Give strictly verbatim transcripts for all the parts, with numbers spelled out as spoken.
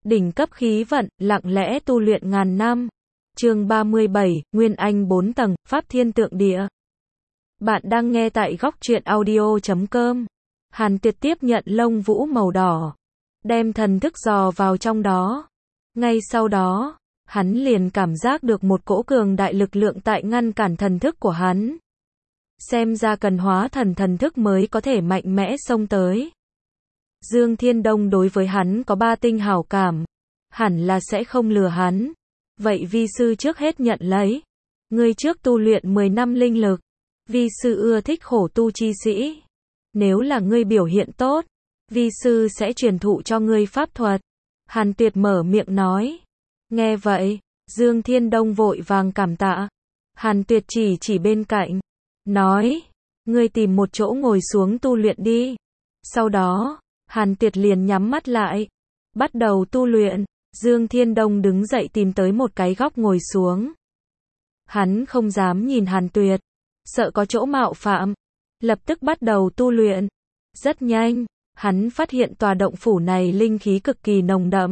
Đỉnh cấp khí vận, lặng lẽ tu luyện ngàn năm. Chương ba mươi bảy, Nguyên Anh bốn tầng, Pháp Thiên Tượng Địa. Bạn đang nghe tại góc truyện audio chấm com. Hàn Tuyệt tiếp nhận lông vũ màu đỏ, đem thần thức dò vào trong đó. Ngay sau đó, hắn liền cảm giác được một cỗ cường đại lực lượng tại ngăn cản thần thức của hắn. Xem ra cần hóa thần thần thức mới có thể mạnh mẽ xông tới. Dương Thiên Đông đối với hắn có ba tinh hảo cảm, hẳn là sẽ không lừa hắn. Vậy vi sư trước hết nhận lấy. Ngươi trước tu luyện mười năm linh lực. Vi sư ưa thích khổ tu chi sĩ. Nếu là ngươi biểu hiện tốt, vi sư sẽ truyền thụ cho ngươi pháp thuật. Hàn Tuyệt mở miệng nói. Nghe vậy, Dương Thiên Đông vội vàng cảm tạ. Hàn Tuyệt chỉ chỉ bên cạnh, nói, ngươi tìm một chỗ ngồi xuống tu luyện đi. Sau đó, Hàn Tuyệt liền nhắm mắt lại, bắt đầu tu luyện. Dương Thiên Đông đứng dậy tìm tới một cái góc ngồi xuống. Hắn không dám nhìn Hàn Tuyệt, sợ có chỗ mạo phạm, lập tức bắt đầu tu luyện. Rất nhanh, hắn phát hiện tòa động phủ này linh khí cực kỳ nồng đậm,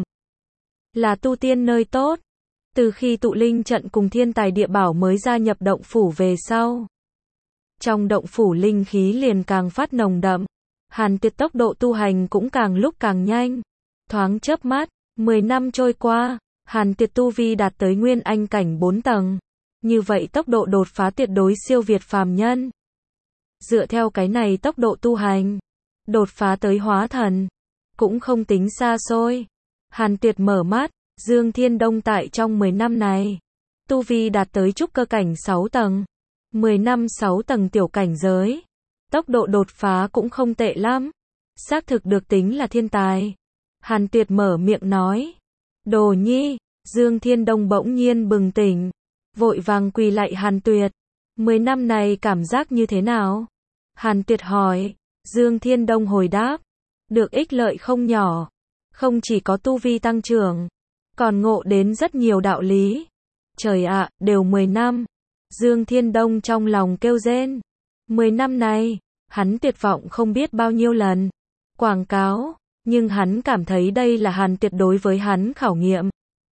là tu tiên nơi tốt. Từ khi tụ linh trận cùng thiên tài địa bảo mới gia nhập động phủ về sau, trong động phủ linh khí liền càng phát nồng đậm. Hàn Tuyệt tốc độ tu hành cũng càng lúc càng nhanh. Thoáng chớp mắt, mười năm trôi qua, Hàn Tuyệt tu vi đạt tới Nguyên Anh cảnh bốn tầng. Như vậy tốc độ đột phá tuyệt đối siêu việt phàm nhân. Dựa theo cái này tốc độ tu hành, đột phá tới hóa thần, cũng không tính xa xôi. Hàn Tuyệt mở mắt, Dương Thiên Đông tại trong mười năm này, tu vi đạt tới trúc cơ cảnh sáu tầng. mười năm sáu tầng tiểu cảnh giới. Tốc độ đột phá cũng không tệ lắm. Xác thực được tính là thiên tài. Hàn Tuyệt mở miệng nói. Đồ nhi, Dương Thiên Đông bỗng nhiên bừng tỉnh, vội vàng quỳ lạy Hàn Tuyệt. Mười năm này cảm giác như thế nào? Hàn Tuyệt hỏi. Dương Thiên Đông hồi đáp. Được ích lợi không nhỏ. Không chỉ có tu vi tăng trưởng, còn ngộ đến rất nhiều đạo lý. Trời ạ, đều mười năm. Dương Thiên Đông trong lòng kêu rên. Mười năm này, hắn tuyệt vọng không biết bao nhiêu lần. Quảng cáo, nhưng hắn cảm thấy đây là Hàn Tuyệt đối với hắn khảo nghiệm.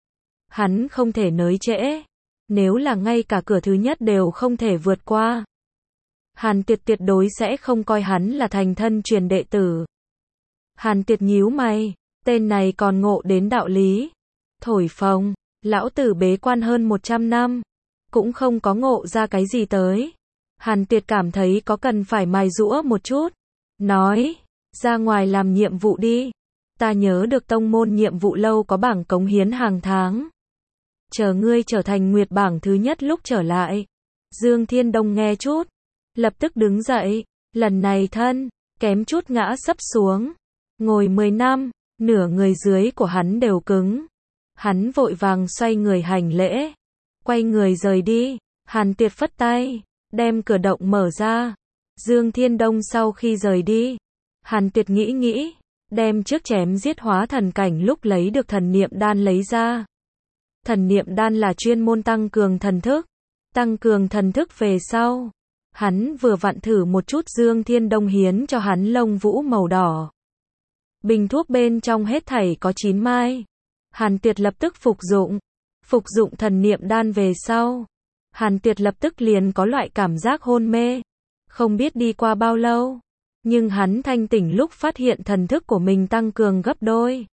Hắn không thể nới trễ. Nếu là ngay cả cửa thứ nhất đều không thể vượt qua, Hàn Tuyệt tuyệt đối sẽ không coi hắn là thành thân truyền đệ tử. Hàn Tuyệt nhíu mày, tên này còn ngộ đến đạo lý. Thổi phồng, lão tử bế quan hơn một trăm năm, cũng không có ngộ ra cái gì tới. Hàn Tuyệt cảm thấy có cần phải mài giũa một chút. Nói, ra ngoài làm nhiệm vụ đi. Ta nhớ được tông môn nhiệm vụ lâu có bảng cống hiến hàng tháng. Chờ ngươi trở thành nguyệt bảng thứ nhất lúc trở lại. Dương Thiên Đông nghe chút, lập tức đứng dậy. Lần này thân, kém chút ngã sấp xuống. Ngồi mười năm, nửa người dưới của hắn đều cứng. Hắn vội vàng xoay người hành lễ, quay người rời đi. Hàn Tuyệt phất tay, đem cửa động mở ra. Dương Thiên Đông sau khi rời đi, Hàn Tuyệt nghĩ nghĩ, đem trước chém giết hóa thần cảnh lúc lấy được thần niệm đan lấy ra. Thần niệm đan là chuyên môn tăng cường thần thức. Tăng cường thần thức về sau, hắn vừa vặn thử một chút Dương Thiên Đông hiến cho hắn lông vũ màu đỏ. Bình thuốc bên trong hết thảy có chín mai. Hàn Tuyệt lập tức phục dụng. Phục dụng thần niệm đan về sau, Hàn Tuyệt lập tức liền có loại cảm giác hôn mê. Không biết đi qua bao lâu, nhưng hắn thanh tỉnh lúc phát hiện thần thức của mình tăng cường gấp đôi.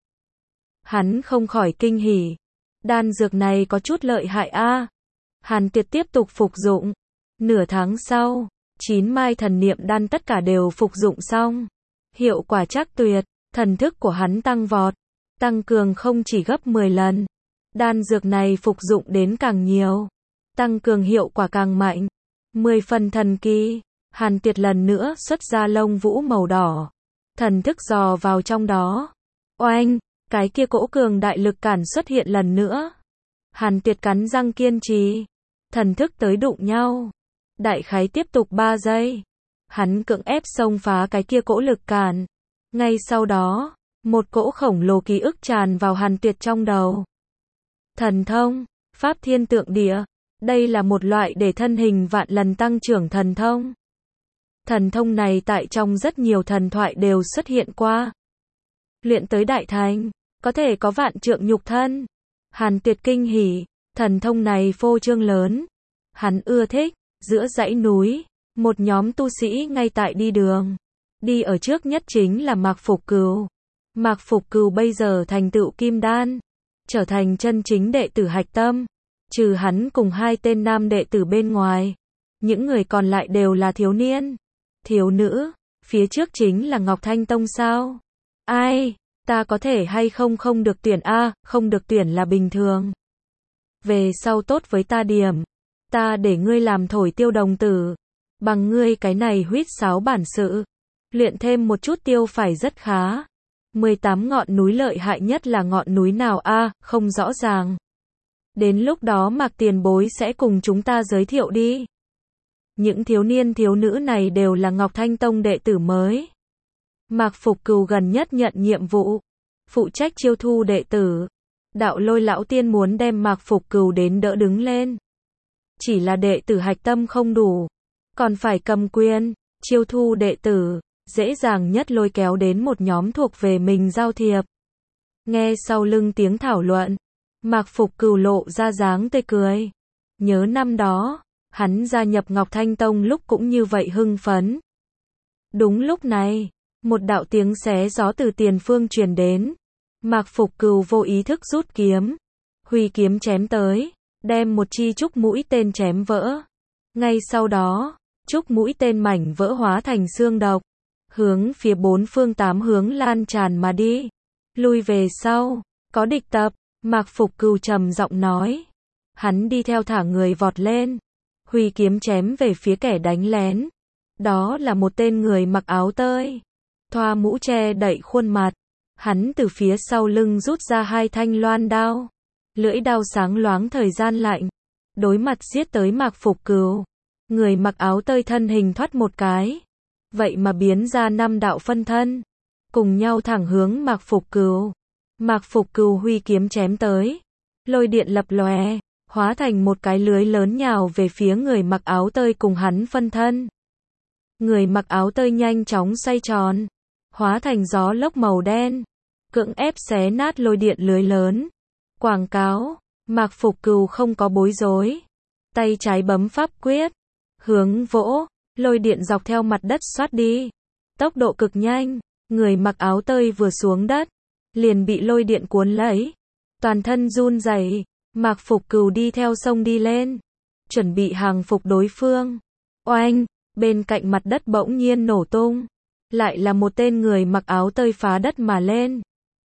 Hắn không khỏi kinh hỉ. Đan dược này có chút lợi hại a. Hàn Tuyệt tiếp tục phục dụng. Nửa tháng sau, chín mai thần niệm đan tất cả đều phục dụng xong. Hiệu quả chắc tuyệt, thần thức của hắn tăng vọt, tăng cường không chỉ gấp mười lần. Đan dược này phục dụng đến càng nhiều, tăng cường hiệu quả càng mạnh. Mười phần thần kỳ. Hàn Tuyệt lần nữa xuất ra lông vũ màu đỏ, thần thức dò vào trong đó. Oanh, cái kia cỗ cường đại lực cản xuất hiện lần nữa. Hàn Tuyệt cắn răng kiên trì, thần thức tới đụng nhau. Đại khái tiếp tục ba giây, hắn cưỡng ép xông phá cái kia cỗ lực cản. Ngay sau đó, một cỗ khổng lồ ký ức tràn vào Hàn Tuyệt trong đầu. Thần thông, Pháp Thiên Tượng Địa. Đây là một loại để thân hình vạn lần tăng trưởng thần thông. Thần thông này tại trong rất nhiều thần thoại đều xuất hiện qua. Luyện tới đại thành, có thể có vạn trượng nhục thân. Hàn Tuyệt kinh hỉ, thần thông này phô trương lớn. Hắn ưa thích, giữa dãy núi, một nhóm tu sĩ ngay tại đi đường. Đi ở trước nhất chính là Mạc Phục Cừu. Mạc Phục Cừu bây giờ thành tựu kim đan, trở thành chân chính đệ tử hạch tâm. Trừ hắn cùng hai tên nam đệ tử bên ngoài, những người còn lại đều là thiếu niên, thiếu nữ. Phía trước chính là Ngọc Thanh Tông sao? Ai, ta có thể hay không không được tuyển a, không được tuyển là bình thường. Về sau tốt với ta điểm, ta để ngươi làm thổi tiêu đồng tử, bằng ngươi cái này huýt sáo bản sự, luyện thêm một chút tiêu phải rất khá. mười tám ngọn núi lợi hại nhất là ngọn núi nào a, không rõ ràng. Đến lúc đó Mạc tiền bối sẽ cùng chúng ta giới thiệu đi. Những thiếu niên thiếu nữ này đều là Ngọc Thanh Tông đệ tử mới. Mạc Phục Cừu gần nhất nhận nhiệm vụ, phụ trách chiêu thu đệ tử. Đạo Lôi lão tiên muốn đem Mạc Phục Cừu đến đỡ đứng lên. Chỉ là đệ tử hạch tâm không đủ, còn phải cầm quyền, chiêu thu đệ tử, dễ dàng nhất lôi kéo đến một nhóm thuộc về mình giao thiệp. Nghe sau lưng tiếng thảo luận, Mạc Phục Cừu lộ ra dáng tươi cười. Nhớ năm đó, hắn gia nhập Ngọc Thanh Tông lúc cũng như vậy hưng phấn. Đúng lúc này, một đạo tiếng xé gió từ tiền phương truyền đến. Mạc Phục Cừu vô ý thức rút kiếm, huy kiếm chém tới, đem một chi trúc mũi tên chém vỡ. Ngay sau đó, trúc mũi tên mảnh vỡ hóa thành xương độc, hướng phía bốn phương tám hướng lan tràn mà đi. Lui về sau, có địch tập, Mạc Phục Cừu trầm giọng nói. Hắn đi theo thả người vọt lên, huy kiếm chém về phía kẻ đánh lén. Đó là một tên người mặc áo tơi, thoa mũ che đậy khuôn mặt. Hắn từ phía sau lưng rút ra hai thanh loan đao, lưỡi đao sáng loáng thời gian lạnh, đối mặt giết tới Mạc Phục Cừu. Người mặc áo tơi thân hình thoát một cái, vậy mà biến ra năm đạo phân thân, cùng nhau thẳng hướng Mạc Phục Cừu. Mạc Phục Cừu huy kiếm chém tới, lôi điện lập lòe, hóa thành một cái lưới lớn nhào về phía người mặc áo tơi cùng hắn phân thân. Người mặc áo tơi nhanh chóng xoay tròn, hóa thành gió lốc màu đen, cưỡng ép xé nát lôi điện lưới lớn. Quảng cáo, Mạc Phục Cừu không có bối rối, tay trái bấm pháp quyết, hướng vỗ, lôi điện dọc theo mặt đất xoát đi, tốc độ cực nhanh. Người mặc áo tơi vừa xuống đất, liền bị lôi điện cuốn lấy, toàn thân run rẩy. Mạc Phục Cừu đi theo sông đi lên, chuẩn bị hàng phục đối phương. Oanh, bên cạnh mặt đất bỗng nhiên nổ tung, lại là một tên người mặc áo tơi phá đất mà lên,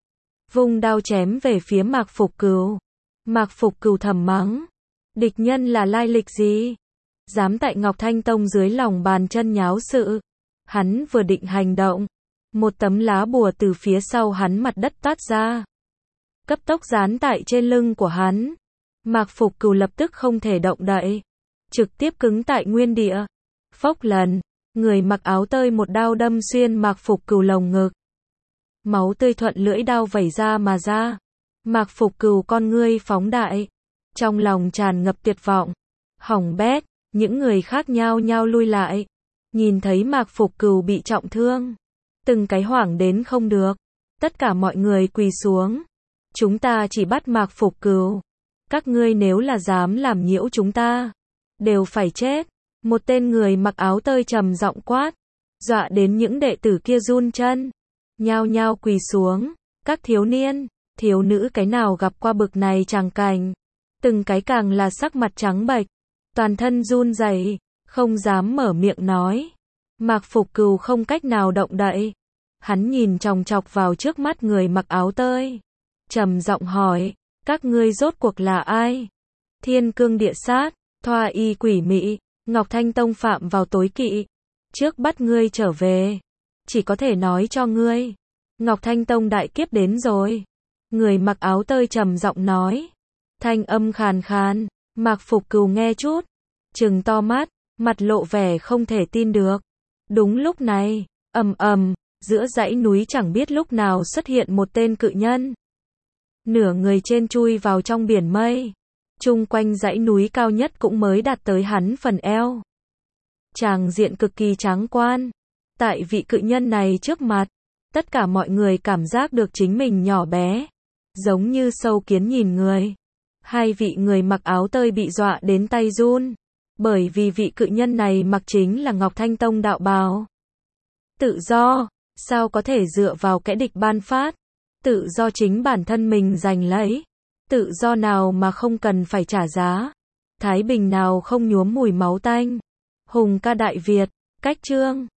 vung đao chém về phía Mạc Phục Cừu. Mạc Phục Cừu thầm mắng, địch nhân là lai lịch gì? Dám tại Ngọc Thanh Tông dưới lòng bàn chân nháo sự. Hắn vừa định hành động, một tấm lá bùa từ phía sau hắn mặt đất toát ra, cấp tốc dán tại trên lưng của hắn. Mạc Phục Cừu lập tức không thể động đậy, trực tiếp cứng tại nguyên địa. Phốc lần, người mặc áo tơi một đao đâm xuyên Mạc Phục Cừu lồng ngực. Máu tươi thuận lưỡi đao vẩy ra mà ra. Mạc Phục Cừu con ngươi phóng đại, trong lòng tràn ngập tuyệt vọng. Hỏng bét, những người khác nhao nhao lui lại, nhìn thấy Mạc Phục Cừu bị trọng thương, từng cái hoảng đến không được. Tất cả mọi người quỳ xuống. Chúng ta chỉ bắt Mạc Phục Cừu, các ngươi nếu là dám làm nhiễu chúng ta, đều phải chết. Một tên người mặc áo tơi trầm giọng quát, dọa đến những đệ tử kia run chân, nhao nhao quỳ xuống. Các thiếu niên, thiếu nữ cái nào gặp qua bực này tràng cảnh, từng cái càng là sắc mặt trắng bệch, toàn thân run rẩy, không dám mở miệng nói. Mạc Phục Cừu không cách nào động đậy, hắn nhìn chòng chọc vào trước mắt người mặc áo tơi, trầm giọng hỏi, các ngươi rốt cuộc là ai? Thiên cương địa sát, thoa y quỷ mị, Ngọc Thanh Tông phạm vào tối kỵ, trước bắt ngươi trở về, chỉ có thể nói cho ngươi, Ngọc Thanh Tông đại kiếp đến rồi. Người mặc áo tơi trầm giọng nói, thanh âm khàn khàn. Mạc Phục Cừu nghe chút, trừng to mắt, mặt lộ vẻ không thể tin được. Đúng lúc này, ầm ầm, giữa dãy núi chẳng biết lúc nào xuất hiện một tên cự nhân, nửa người trên chui vào trong biển mây. Chung quanh dãy núi cao nhất cũng mới đạt tới hắn phần eo. Tràng diện cực kỳ tráng quan. Tại vị cự nhân này trước mặt, tất cả mọi người cảm giác được chính mình nhỏ bé, giống như sâu kiến nhìn người. Hai vị người mặc áo tơi bị dọa đến tay run, bởi vì vị cự nhân này mặc chính là Ngọc Thanh Tông đạo bào. Tự do, sao có thể dựa vào kẻ địch ban phát? Tự do chính bản thân mình giành lấy. Tự do nào mà không cần phải trả giá? Thái bình nào không nhuốm mùi máu tanh? Hùng ca Đại Việt, cách chương